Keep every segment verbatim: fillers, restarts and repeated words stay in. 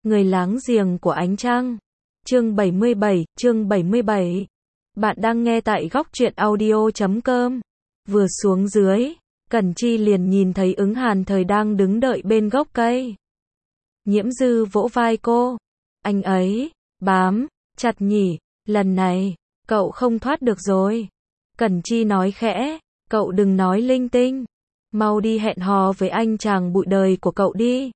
Người láng giềng của ánh trăng. Chương bảy mươi bảy, chương bảy mươi bảy. Bạn đang nghe tại góc truyện audio chấm com. Vừa xuống dưới, Cẩn Chi liền nhìn thấy Ứng Hàn Thời đang đứng đợi bên gốc cây. Nhiễm Dư vỗ vai cô. Anh ấy, bám, chặt nhỉ, lần này, cậu không thoát được rồi. Cẩn Chi nói khẽ, cậu đừng nói linh tinh. Mau đi hẹn hò với anh chàng bụi đời của cậu đi.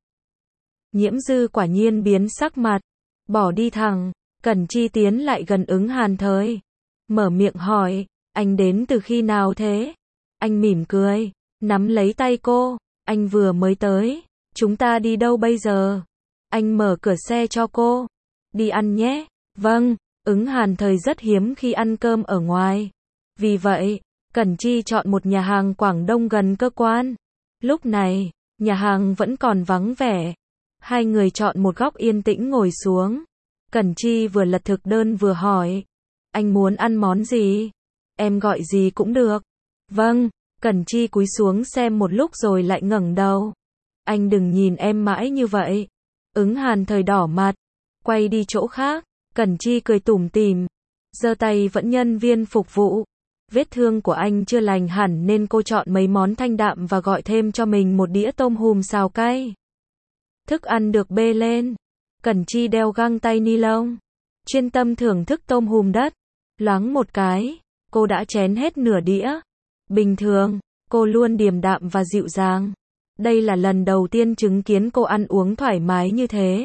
Nhiễm Dư quả nhiên biến sắc mặt, bỏ đi thẳng. Cẩn Chi tiến lại gần Ứng Hàn Thời, mở miệng hỏi, anh đến từ khi nào thế? Anh mỉm cười, nắm lấy tay cô, anh vừa mới tới, chúng ta đi đâu bây giờ? Anh mở cửa xe cho cô, đi ăn nhé. Vâng, Ứng Hàn Thời rất hiếm khi ăn cơm ở ngoài. Vì vậy, Cẩn Chi chọn một nhà hàng Quảng Đông gần cơ quan. Lúc này, nhà hàng vẫn còn vắng vẻ. Hai người chọn một góc yên tĩnh ngồi xuống. Cẩn Chi vừa lật thực đơn vừa hỏi, anh muốn ăn món gì? Em gọi gì cũng được. Vâng, Cẩn Chi cúi xuống xem một lúc rồi lại ngẩng đầu. Anh đừng nhìn em mãi như vậy. Ứng Hàn Thời đỏ mặt, quay đi chỗ khác. Cẩn Chi cười tủm tỉm, giơ tay vẫn nhân viên phục vụ. Vết thương của anh chưa lành hẳn nên cô chọn mấy món thanh đạm và gọi thêm cho mình một đĩa tôm hùm xào cay. Thức ăn được bê lên. Cẩn Chi đeo găng tay ni lông, chuyên tâm thưởng thức tôm hùm đất. Loáng một cái, cô đã chén hết nửa đĩa. Bình thường, cô luôn điềm đạm và dịu dàng. Đây là lần đầu tiên chứng kiến cô ăn uống thoải mái như thế.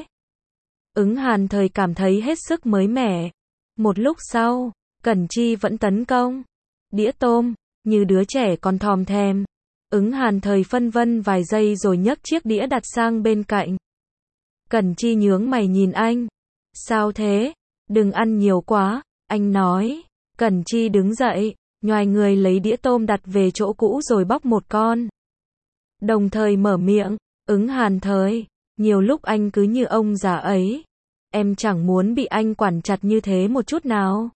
Ứng Hàn Thời cảm thấy hết sức mới mẻ. Một lúc sau, Cẩn Chi vẫn tấn công đĩa tôm, như đứa trẻ còn thòm thèm. Ứng Hàn Thời phân vân vài giây rồi nhấc chiếc đĩa đặt sang bên cạnh. Cẩn Chi nhướng mày nhìn anh. Sao thế? Đừng ăn nhiều quá, anh nói. Cẩn Chi đứng dậy, nhoài người lấy đĩa tôm đặt về chỗ cũ rồi bóc một con. Đồng thời mở miệng, Ứng Hàn Thời, nhiều lúc anh cứ như ông già ấy. Em chẳng muốn bị anh quản chặt như thế một chút nào.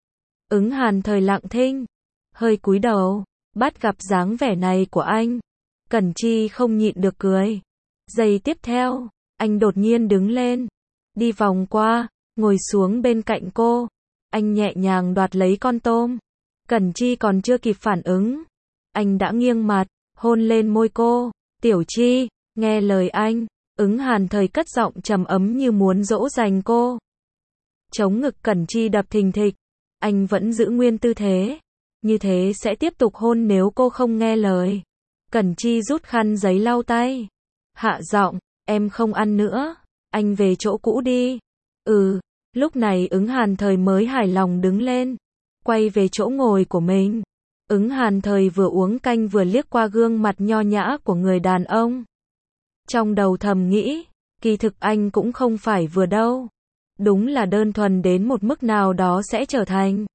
Ứng Hàn Thời lặng thinh, hơi cúi đầu, bắt gặp dáng vẻ này của anh. Cẩn Chi không nhịn được cười. Giây tiếp theo, anh đột nhiên đứng lên, đi vòng qua, ngồi xuống bên cạnh cô. Anh nhẹ nhàng đoạt lấy con tôm. Cẩn Chi còn chưa kịp phản ứng, anh đã nghiêng mặt, hôn lên môi cô. Tiểu Chi, nghe lời anh. Ứng Hàn Thời cất giọng trầm ấm như muốn dỗ dành cô. Chống ngực Cẩn Chi đập thình thịch. Anh vẫn giữ nguyên tư thế. Như thế sẽ tiếp tục hôn nếu cô không nghe lời. Cẩn Chi rút khăn giấy lau tay. Hạ giọng, em không ăn nữa. Anh về chỗ cũ đi. Ừ. Lúc này Ứng Hàn Thời mới hài lòng đứng lên, quay về chỗ ngồi của mình. Ứng Hàn Thời vừa uống canh vừa liếc qua gương mặt nho nhã của người đàn ông. Trong đầu thầm nghĩ, kỳ thực anh cũng không phải vừa đâu. Đúng là đơn thuần đến một mức nào đó sẽ trở thành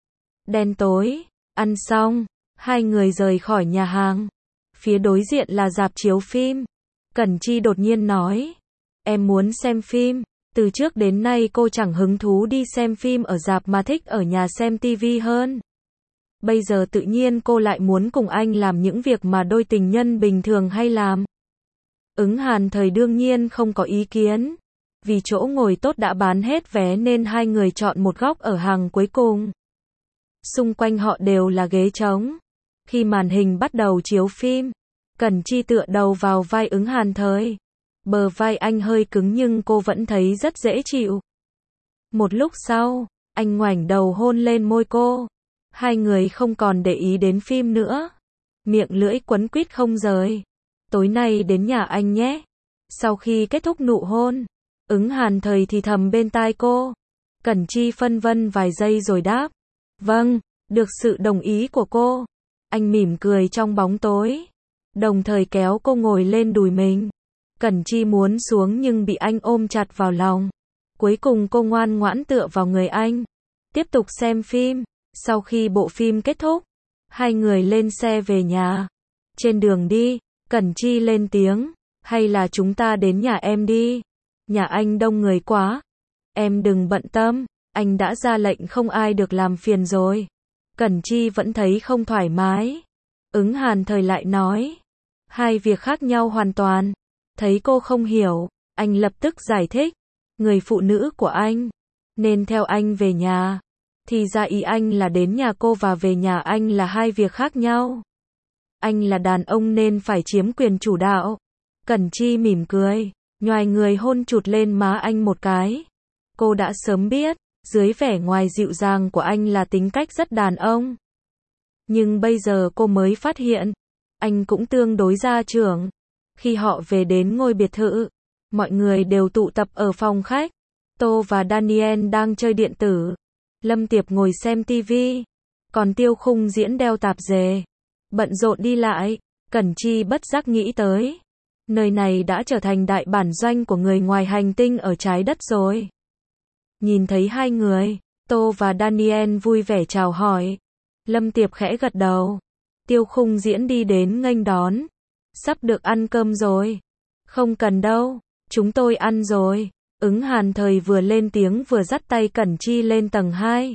đen tối. Ăn xong, hai người rời khỏi nhà hàng. Phía đối diện là rạp chiếu phim. Cẩn Chi đột nhiên nói, em muốn xem phim. Từ trước đến nay cô chẳng hứng thú đi xem phim ở rạp mà thích ở nhà xem tivi hơn. Bây giờ tự nhiên cô lại muốn cùng anh làm những việc mà đôi tình nhân bình thường hay làm. Ứng Hàn Thời đương nhiên không có ý kiến. Vì chỗ ngồi tốt đã bán hết vé nên hai người chọn một góc ở hàng cuối cùng. Xung quanh họ đều là ghế trống. Khi màn hình bắt đầu chiếu phim, Cẩn Chi tựa đầu vào vai Ứng Hàn Thời. Bờ vai anh hơi cứng nhưng cô vẫn thấy rất dễ chịu. Một lúc sau, anh ngoảnh đầu hôn lên môi cô. Hai người không còn để ý đến phim nữa. Miệng lưỡi quấn quýt không rời. Tối nay đến nhà anh nhé. Sau khi kết thúc nụ hôn, Ứng Hàn Thời thì thầm bên tai cô. Cẩn Chi phân vân vài giây rồi đáp. Vâng, được sự đồng ý của cô. Anh mỉm cười trong bóng tối, đồng thời kéo cô ngồi lên đùi mình. Cẩn Chi muốn xuống nhưng bị anh ôm chặt vào lòng. Cuối cùng cô ngoan ngoãn tựa vào người anh, tiếp tục xem phim. Sau khi bộ phim kết thúc, hai người lên xe về nhà. Trên đường đi, Cẩn Chi lên tiếng, hay là chúng ta đến nhà em đi. Nhà anh đông người quá. Em đừng bận tâm, anh đã ra lệnh không ai được làm phiền rồi. Cẩn Chi vẫn thấy không thoải mái. Ứng Hàn Thời lại nói, hai việc khác nhau hoàn toàn. Thấy cô không hiểu, anh lập tức giải thích. người phụ nữ của anh, nên theo anh về nhà. Thì ra ý anh là đến nhà cô và về nhà anh là hai việc khác nhau. Anh là đàn ông nên phải chiếm quyền chủ đạo. Cẩn Chi mỉm cười, nhoài người hôn chụt lên má anh một cái. Cô đã sớm biết, dưới vẻ ngoài dịu dàng của anh là tính cách rất đàn ông. Nhưng bây giờ cô mới phát hiện, anh cũng tương đối gia trưởng. Khi họ về đến ngôi biệt thự, mọi người đều tụ tập ở phòng khách. Tô và Daniel đang chơi điện tử. Lâm Tiệp ngồi xem tivi. Còn Tiêu Khung Diễn đeo tạp dề. Bận rộn đi lại. Cẩn Chi bất giác nghĩ tới. Nơi này đã trở thành đại bản doanh của người ngoài hành tinh ở trái đất rồi. Nhìn thấy hai người, Tô và Daniel vui vẻ chào hỏi. Lâm Tiệp khẽ gật đầu. Tiêu Khung Diễn đi đến nghênh đón. Sắp được ăn cơm rồi. Không cần đâu, chúng tôi ăn rồi. Ứng Hàn Thời vừa lên tiếng vừa dắt tay Cẩn Chi lên tầng hai.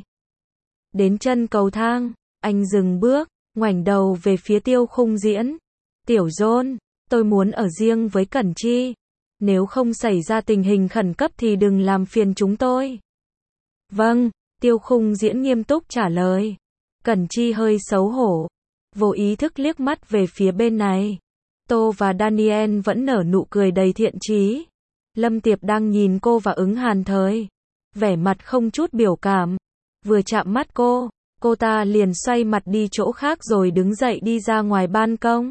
Đến chân cầu thang, anh dừng bước, ngoảnh đầu về phía Tiêu Khung Diễn. Tiểu John, tôi muốn ở riêng với Cẩn Chi. Nếu không xảy ra tình hình khẩn cấp thì đừng làm phiền chúng tôi. Vâng, Tiêu Khung Diễn nghiêm túc trả lời. Cẩn Chi hơi xấu hổ, vô ý thức liếc mắt về phía bên này. Tô và Daniel vẫn nở nụ cười đầy thiện chí. Lâm Tiệp đang nhìn cô và Ứng Hàn Thời, vẻ mặt không chút biểu cảm. Vừa chạm mắt cô, cô ta liền xoay mặt đi chỗ khác rồi đứng dậy đi ra ngoài ban công.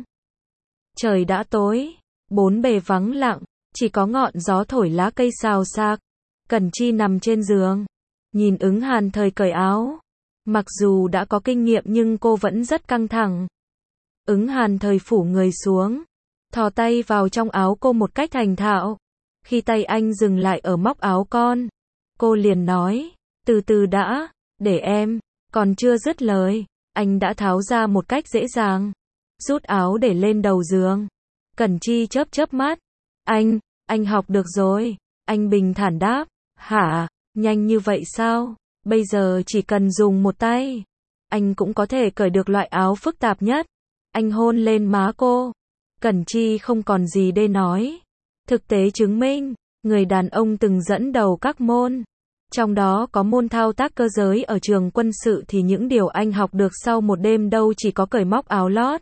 Trời đã tối, bốn bề vắng lặng, chỉ có ngọn gió thổi lá cây xào xạc. Cẩn Chi nằm trên giường, nhìn Ứng Hàn Thời cởi áo. Mặc dù đã có kinh nghiệm nhưng cô vẫn rất căng thẳng. Ứng Hàn Thời phủ người xuống, thò tay vào trong áo cô một cách thành thạo. Khi tay anh dừng lại ở móc áo con, cô liền nói, từ từ đã, để em. Còn chưa dứt lời, anh đã tháo ra một cách dễ dàng, rút áo để lên đầu giường. Cẩn Chi chớp chớp mắt. Anh, anh học được rồi. Anh bình thản đáp. Hả, nhanh như vậy sao? Bây giờ chỉ cần dùng một tay, anh cũng có thể cởi được loại áo phức tạp nhất. Anh hôn lên má cô. Cẩn Chi không còn gì để nói. Thực tế chứng minh, người đàn ông từng dẫn đầu các môn. Trong đó có môn thao tác cơ giới ở trường quân sự thì những điều anh học được sau một đêm đâu chỉ có cởi móc áo lót.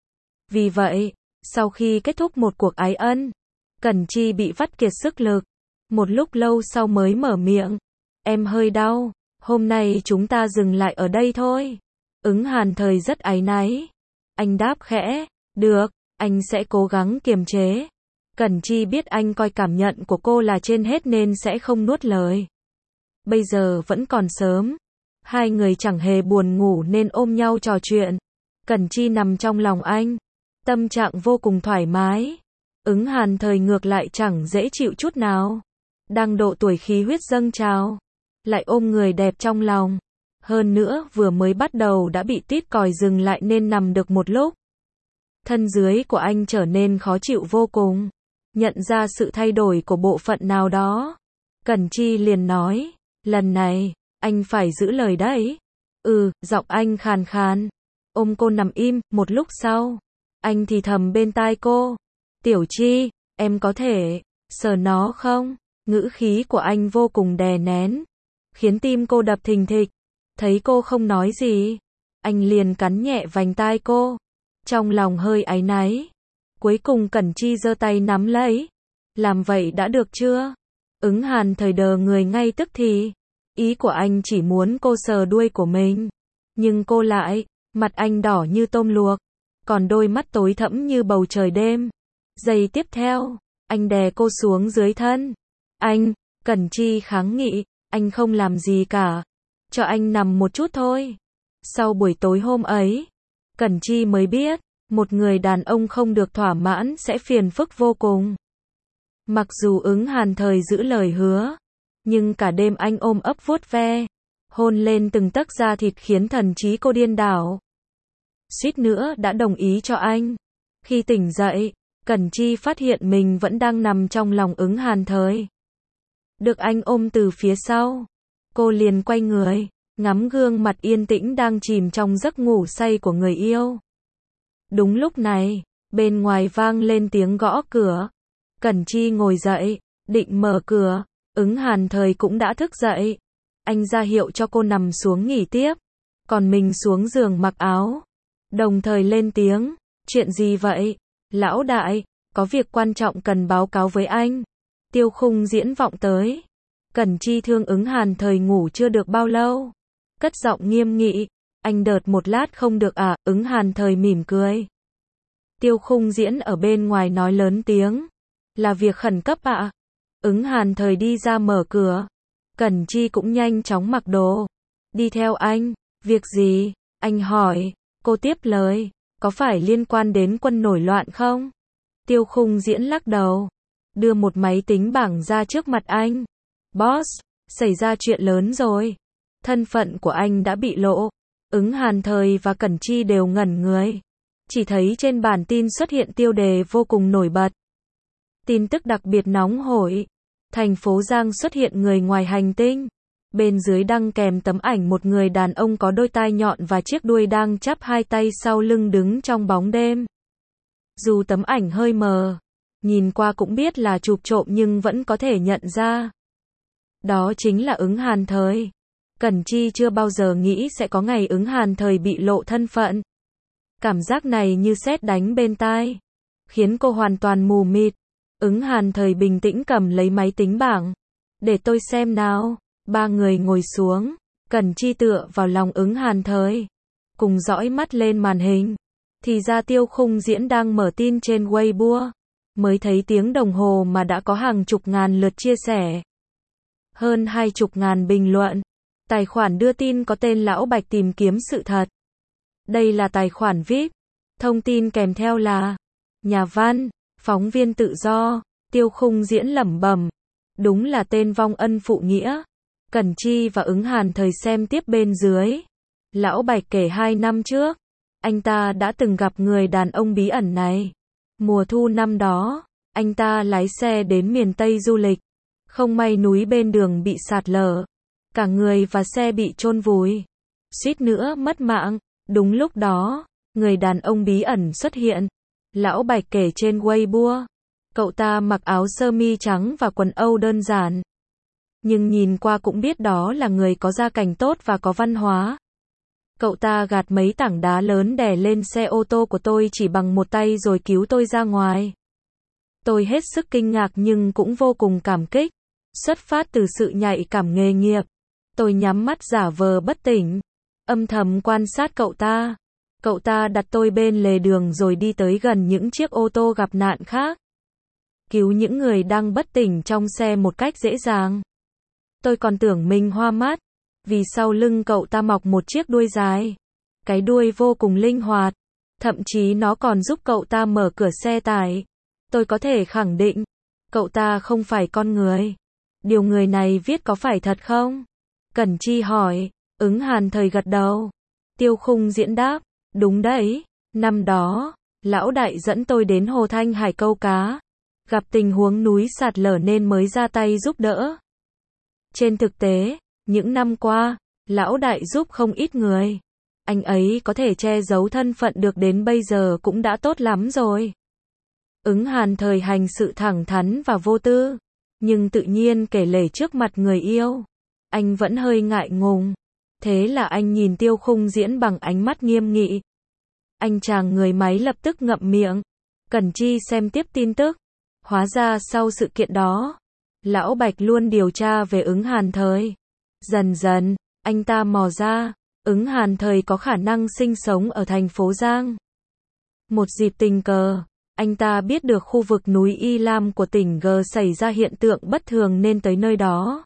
Vì vậy, sau khi kết thúc một cuộc ái ân, Cẩn Chi bị vắt kiệt sức lực. Một lúc lâu sau mới mở miệng. Em hơi đau, hôm nay chúng ta dừng lại ở đây thôi. Ứng Hàn Thời rất áy náy. Anh đáp khẽ, được, anh sẽ cố gắng kiềm chế. Cẩn Chi biết anh coi cảm nhận của cô là trên hết nên sẽ không nuốt lời. Bây giờ vẫn còn sớm. Hai người chẳng hề buồn ngủ nên ôm nhau trò chuyện. Cẩn Chi nằm trong lòng anh. Tâm trạng vô cùng thoải mái. Ứng Hàn Thời ngược lại chẳng dễ chịu chút nào. Đang độ tuổi khí huyết dâng trào, lại ôm người đẹp trong lòng. Hơn nữa vừa mới bắt đầu đã bị tít còi dừng lại nên nằm được một lúc. Thân dưới của anh trở nên khó chịu vô cùng. Nhận ra sự thay đổi của bộ phận nào đó, Cẩn Chi liền nói, lần này, anh phải giữ lời đấy. Ừ, giọng anh khàn khàn. Ôm cô nằm im, một lúc sau, anh thì thầm bên tai cô. Tiểu Chi, em có thể sờ nó không? Ngữ khí của anh vô cùng đè nén, khiến tim cô đập thình thịch. Thấy cô không nói gì, anh liền cắn nhẹ vành tai cô. Trong lòng hơi áy náy. Cuối cùng Cẩn Chi giơ tay nắm lấy. Làm vậy đã được chưa? Ứng Hàn Thời đờ người ngay tức thì. Ý của anh chỉ muốn cô sờ đuôi của mình. Nhưng cô lại, mặt anh đỏ như tôm luộc, còn đôi mắt tối thẫm như bầu trời đêm. Giây tiếp theo, anh đè cô xuống dưới thân. Anh, Cẩn Chi kháng nghị, anh không làm gì cả. Cho anh nằm một chút thôi. Sau buổi tối hôm ấy, Cẩn Chi mới biết, một người đàn ông không được thỏa mãn sẽ phiền phức vô cùng. Mặc dù Ứng Hàn Thời giữ lời hứa, nhưng cả đêm anh ôm ấp vuốt ve, hôn lên từng tấc da thịt khiến thần trí cô điên đảo. Suýt nữa đã đồng ý cho anh. Khi tỉnh dậy, Cẩn Chi phát hiện mình vẫn đang nằm trong lòng Ứng Hàn Thời. Được anh ôm từ phía sau, cô liền quay người, ngắm gương mặt yên tĩnh đang chìm trong giấc ngủ say của người yêu. Đúng lúc này, bên ngoài vang lên tiếng gõ cửa. Cẩn Chi ngồi dậy, định mở cửa, Ứng Hàn Thời cũng đã thức dậy. Anh ra hiệu cho cô nằm xuống nghỉ tiếp. Còn mình xuống giường mặc áo. Đồng thời lên tiếng. Chuyện gì vậy? Lão đại, có việc quan trọng cần báo cáo với anh. Tiêu Khung Diễn vọng tới. Cẩn Chi thương Ứng Hàn Thời ngủ chưa được bao lâu. Cất giọng nghiêm nghị. Anh đợt một lát không được à? Ứng Hàn Thời mỉm cười. Tiêu Khung Diễn ở bên ngoài nói lớn tiếng. Là việc khẩn cấp ạ. À? Ứng Hàn Thời đi ra mở cửa. Cẩn Chi cũng nhanh chóng mặc đồ. Đi theo anh. Việc gì? Anh hỏi. Cô tiếp lời. Có phải liên quan đến quân nổi loạn không? Tiêu Khung Diễn lắc đầu. Đưa một máy tính bảng ra trước mặt anh. Boss, xảy ra chuyện lớn rồi. Thân phận của anh đã bị lộ. Ứng Hàn Thời và Cẩn Chi đều ngẩn người. Chỉ thấy trên bản tin xuất hiện tiêu đề vô cùng nổi bật. Tin tức đặc biệt nóng hổi. Thành phố Giang xuất hiện người ngoài hành tinh. Bên dưới đăng kèm tấm ảnh một người đàn ông có đôi tai nhọn và chiếc đuôi đang chắp hai tay sau lưng đứng trong bóng đêm. Dù tấm ảnh hơi mờ, nhìn qua cũng biết là chụp trộm nhưng vẫn có thể nhận ra. Đó chính là Ứng Hàn Thời. Cẩn Chi chưa bao giờ nghĩ sẽ có ngày Ứng Hàn Thời bị lộ thân phận. Cảm giác này như sét đánh bên tai, khiến cô hoàn toàn mù mịt. Ứng Hàn Thời bình tĩnh cầm lấy máy tính bảng. Để tôi xem nào. Ba người ngồi xuống. Cẩn Chi tựa vào lòng Ứng Hàn Thời. Cùng dõi mắt lên màn hình. Thì ra Tiêu Khung Diễn đang mở tin trên Weibo. Mới thấy tiếng đồng hồ mà đã có hàng chục ngàn lượt chia sẻ. Hơn hai chục ngàn bình luận. Tài khoản đưa tin có tên Lão Bạch tìm kiếm sự thật. Đây là tài khoản vi ai pi. Thông tin kèm theo là nhà văn, phóng viên tự do. Tiêu Khung Diễn lẩm bẩm. Đúng là tên vong ân phụ nghĩa. Cẩn Chi và Ứng Hàn Thời xem tiếp bên dưới. Lão Bạch kể hai năm trước, anh ta đã từng gặp người đàn ông bí ẩn này. Mùa thu năm đó, anh ta lái xe đến miền Tây du lịch. Không may núi bên đường bị sạt lở. Cả người và xe bị chôn vùi. Suýt nữa mất mạng. Đúng lúc đó, người đàn ông bí ẩn xuất hiện. Lão Bạch kể trên Weibo. Cậu ta mặc áo sơ mi trắng và quần âu đơn giản. Nhưng nhìn qua cũng biết đó là người có gia cảnh tốt và có văn hóa. Cậu ta gạt mấy tảng đá lớn đè lên xe ô tô của tôi chỉ bằng một tay rồi cứu tôi ra ngoài. Tôi hết sức kinh ngạc nhưng cũng vô cùng cảm kích. Xuất phát từ sự nhạy cảm nghề nghiệp, tôi nhắm mắt giả vờ bất tỉnh, âm thầm quan sát cậu ta. Cậu ta đặt tôi bên lề đường rồi đi tới gần những chiếc ô tô gặp nạn khác. Cứu những người đang bất tỉnh trong xe một cách dễ dàng. Tôi còn tưởng mình hoa mắt, vì sau lưng cậu ta mọc một chiếc đuôi dài. Cái đuôi vô cùng linh hoạt, thậm chí nó còn giúp cậu ta mở cửa xe tải. Tôi có thể khẳng định, cậu ta không phải con người. Điều người này viết có phải thật không? Cẩn Chi hỏi. Ứng Hàn Thời gật đầu. Tiêu Khung Diễn đáp. Đúng đấy, năm đó, lão đại dẫn tôi đến Hồ Thanh Hải câu cá. Gặp tình huống núi sạt lở nên mới ra tay giúp đỡ. Trên thực tế, những năm qua, lão đại giúp không ít người. Anh ấy có thể che giấu thân phận được đến bây giờ cũng đã tốt lắm rồi. Ứng Hàn Thời hành sự thẳng thắn và vô tư, nhưng tự nhiên kể lể trước mặt người yêu. Anh vẫn hơi ngại ngùng. Thế là anh nhìn Tiêu Khung Diễn bằng ánh mắt nghiêm nghị. Anh chàng người máy lập tức ngậm miệng. Cẩn Chi xem tiếp tin tức. Hóa ra sau sự kiện đó, Lão Bạch luôn điều tra về Ứng Hàn Thời. Dần dần, anh ta mò ra, Ứng Hàn Thời có khả năng sinh sống ở thành phố Giang. Một dịp tình cờ, anh ta biết được khu vực núi Y Lam của tỉnh G xảy ra hiện tượng bất thường nên tới nơi đó.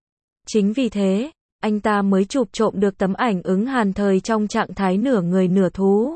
Chính vì thế, anh ta mới chụp trộm được tấm ảnh Ứng Hàn Thời trong trạng thái nửa người nửa thú.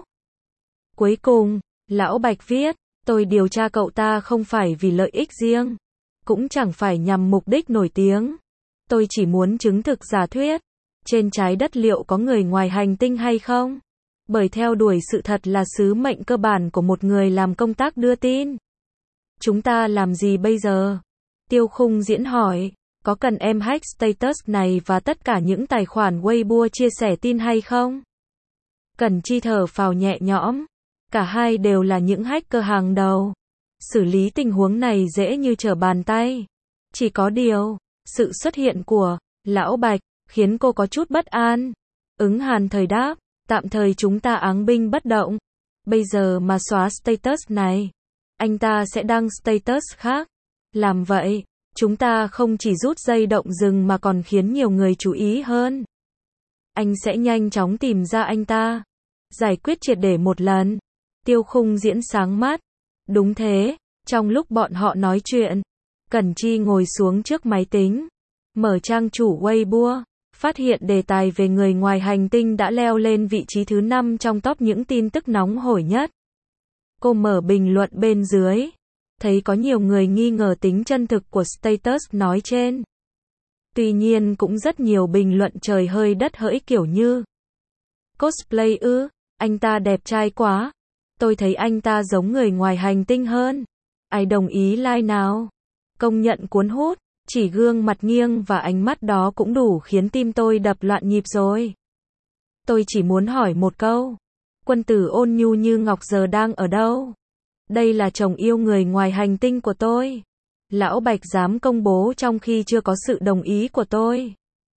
Cuối cùng, Lão Bạch viết, tôi điều tra cậu ta không phải vì lợi ích riêng, cũng chẳng phải nhằm mục đích nổi tiếng. Tôi chỉ muốn chứng thực giả thuyết, trên trái đất liệu có người ngoài hành tinh hay không? Bởi theo đuổi sự thật là sứ mệnh cơ bản của một người làm công tác đưa tin. Chúng ta làm gì bây giờ? Tiêu Khung Diễn hỏi, có cần em hack status này và tất cả những tài khoản Weibo chia sẻ tin hay không? Cẩn Chi thở phào nhẹ nhõm. Cả hai đều là những hacker hàng đầu. Xử lý tình huống này dễ như trở bàn tay. Chỉ có điều, Sự xuất hiện của Lão Bạch khiến cô có chút bất an. Ứng Hàn Thời đáp, tạm thời chúng ta áng binh bất động. Bây giờ mà xóa status này, anh ta sẽ đăng status khác. Làm vậy, chúng ta không chỉ rút dây động rừng mà còn khiến nhiều người chú ý hơn. Anh sẽ nhanh chóng tìm ra anh ta, giải quyết triệt để một lần. Tiêu Khung Diễn sáng mắt. Đúng thế, trong lúc bọn họ nói chuyện, Cẩn Chi ngồi xuống trước máy tính, mở trang chủ Weibo, phát hiện đề tài về người ngoài hành tinh đã leo lên vị trí thứ năm trong top những tin tức nóng hổi nhất. Cô mở bình luận bên dưới, thấy có nhiều người nghi ngờ tính chân thực của status nói trên. Tuy nhiên cũng rất nhiều bình luận trời hơi đất hỡi kiểu như: cosplay ư, anh ta đẹp trai quá, tôi thấy anh ta giống người ngoài hành tinh hơn. Ai đồng ý like nào? Công nhận cuốn hút, chỉ gương mặt nghiêng và ánh mắt đó cũng đủ khiến tim tôi đập loạn nhịp rồi. Tôi chỉ muốn hỏi một câu, quân tử ôn nhu như ngọc giờ đang ở đâu? Đây là chồng yêu người ngoài hành tinh của tôi. Lão Bạch dám công bố trong khi chưa có sự đồng ý của tôi.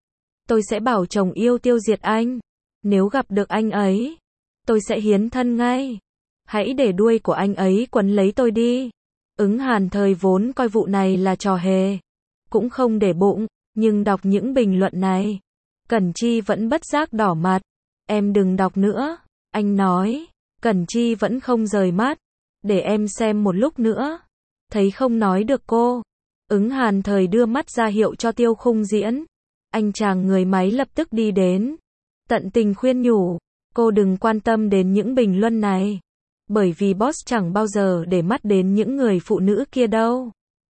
Tôi sẽ bảo chồng yêu tiêu diệt anh. Nếu gặp được anh ấy, tôi sẽ hiến thân ngay. Hãy để đuôi của anh ấy quấn lấy tôi đi. Ứng Hàn Thời vốn coi vụ này là trò hề, cũng không để bụng, nhưng đọc những bình luận này, Cẩn Chi vẫn bất giác đỏ mặt. Em đừng đọc nữa, anh nói. Cẩn Chi vẫn không rời mắt. Để em xem một lúc nữa. Thấy không nói được cô, Ứng Hàn Thời đưa mắt ra hiệu cho Tiêu Khung Diễn. Anh chàng người máy lập tức đi đến, tận tình khuyên nhủ, cô đừng quan tâm đến những bình luận này, bởi vì boss chẳng bao giờ để mắt đến những người phụ nữ kia đâu.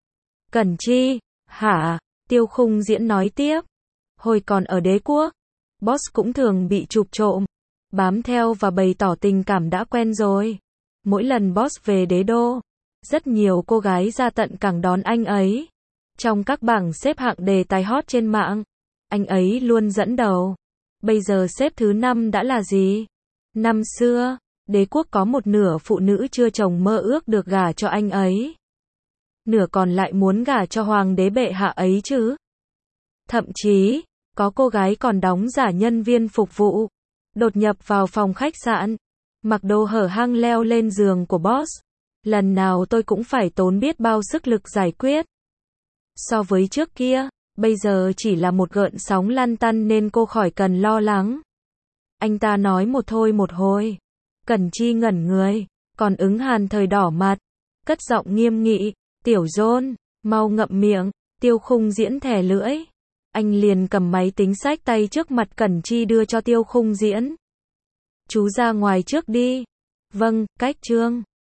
Cẩn Chi, hả? Tiêu Khung Diễn nói tiếp, hồi còn ở Đế Quốc, boss cũng thường bị chụp trộm, bám theo và bày tỏ tình cảm đã quen rồi. Mỗi lần boss về đế đô, rất nhiều cô gái ra tận cảng đón anh ấy. Trong các bảng xếp hạng đề tài hot trên mạng, anh ấy luôn dẫn đầu. Bây giờ xếp thứ năm đã là gì? Năm xưa, Đế Quốc có một nửa phụ nữ chưa chồng mơ ước được gả cho anh ấy. Nửa còn lại muốn gả cho hoàng đế bệ hạ ấy chứ. Thậm chí, có cô gái còn đóng giả nhân viên phục vụ, đột nhập vào phòng khách sạn, mặc đồ hở hang leo lên giường của boss. Lần nào tôi cũng phải tốn biết bao sức lực giải quyết. So với trước kia, bây giờ chỉ là một gợn sóng lăn tăn nên cô khỏi cần lo lắng. Anh ta nói một thôi một hồi. Cẩn Chi ngẩn người, còn Ứng Hàn Thời đỏ mặt, cất giọng nghiêm nghị, Tiểu John, mau ngậm miệng. Tiêu Khung Diễn thè lưỡi. Anh liền cầm máy tính xách tay trước mặt Cẩn Chi đưa cho Tiêu Khung Diễn. Chú ra ngoài trước đi. Vâng, cách trương.